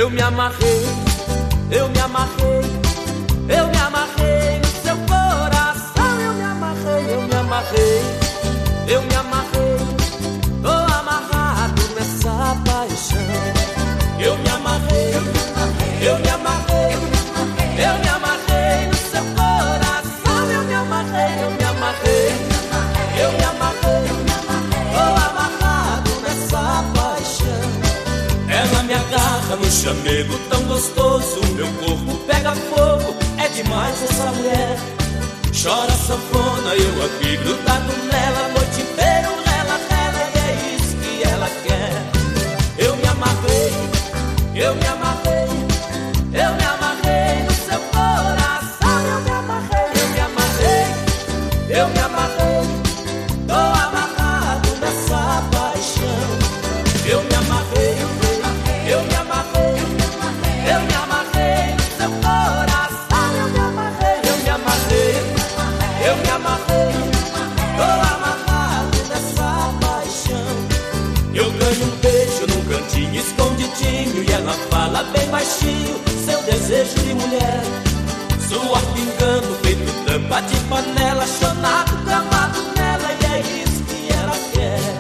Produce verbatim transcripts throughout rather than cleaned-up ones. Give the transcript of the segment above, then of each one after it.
Eu me amarrei, eu me amarrei, eu me amarrei no seu coração. Eu me amarrei, eu me amarrei, eu me amarrei, tô amarrado nessa paixão. Eu me amarrei, eu me amarrei, eu me amarrei no seu coração. Eu me amarrei, eu me amarrei, eu me amarrei, tô amarrado nessa paixão. Ela me agarra no chamego tão gostoso, meu corpo pega fogo, é demais essa mulher. Chora sanfona, eu aqui grudado nela, a noite inteira ela, ela, e é isso que ela quer. Eu me amarrei, eu me amarrei, eu me amarrei no seu coração. Eu me amarrei, eu me amarrei, eu me amarrei, tô amarrado nessa paixão. Eu me amarrei, eu me amarrei, eu me amarrei no seu coração. Eu me amarrei, eu me amarrei, eu me amarrei, tô amarrado nessa paixão. Eu ganho um beijo num cantinho escondidinho e ela fala bem baixinho seu desejo de mulher. Suor pingando, feito tampa de panela, chonado, gramado nela, e é isso que ela quer.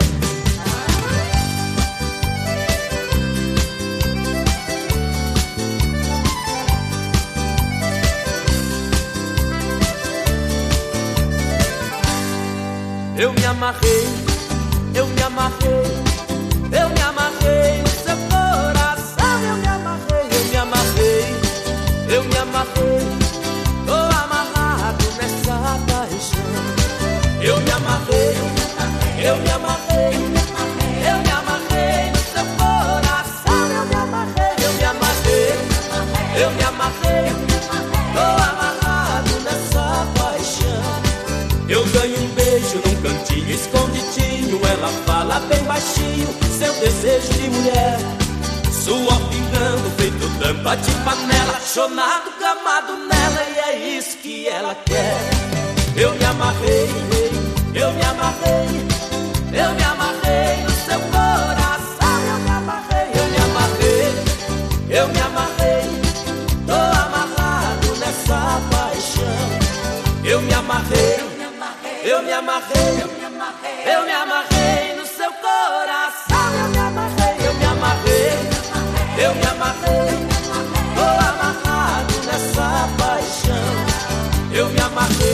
Eu me amarrei, eu me amarrei, eu me amarrei no seu coração. Eu me amarrei, eu me amarrei, eu me amarrei, tô amarrado nessa paixão. Eu me amarrei, eu me amarrei, eu me amarrei no seu coração. Eu me amarrei, eu me amarrei, eu me amarrei, tô amarrado nessa paixão. Eu ganho um beijo num cantinho escondidinho, ela fala bem baixinho seu desejo de mulher. Suor pingando, feito tampa de panela, chonado, gamado nela, e é isso que ela quer. Eu me amarrei, eu me amarrei, eu me amarrei no seu coração. Eu me amarrei, eu me amarrei, eu me amarrei, tô amarrado nessa paixão. Eu me amarrei, eu me amarrei, eu me amarrei no seu coração. Eu me amarrei, eu me amarrei, eu me amarrei, tô amarrado nessa paixão. Eu me amarrei.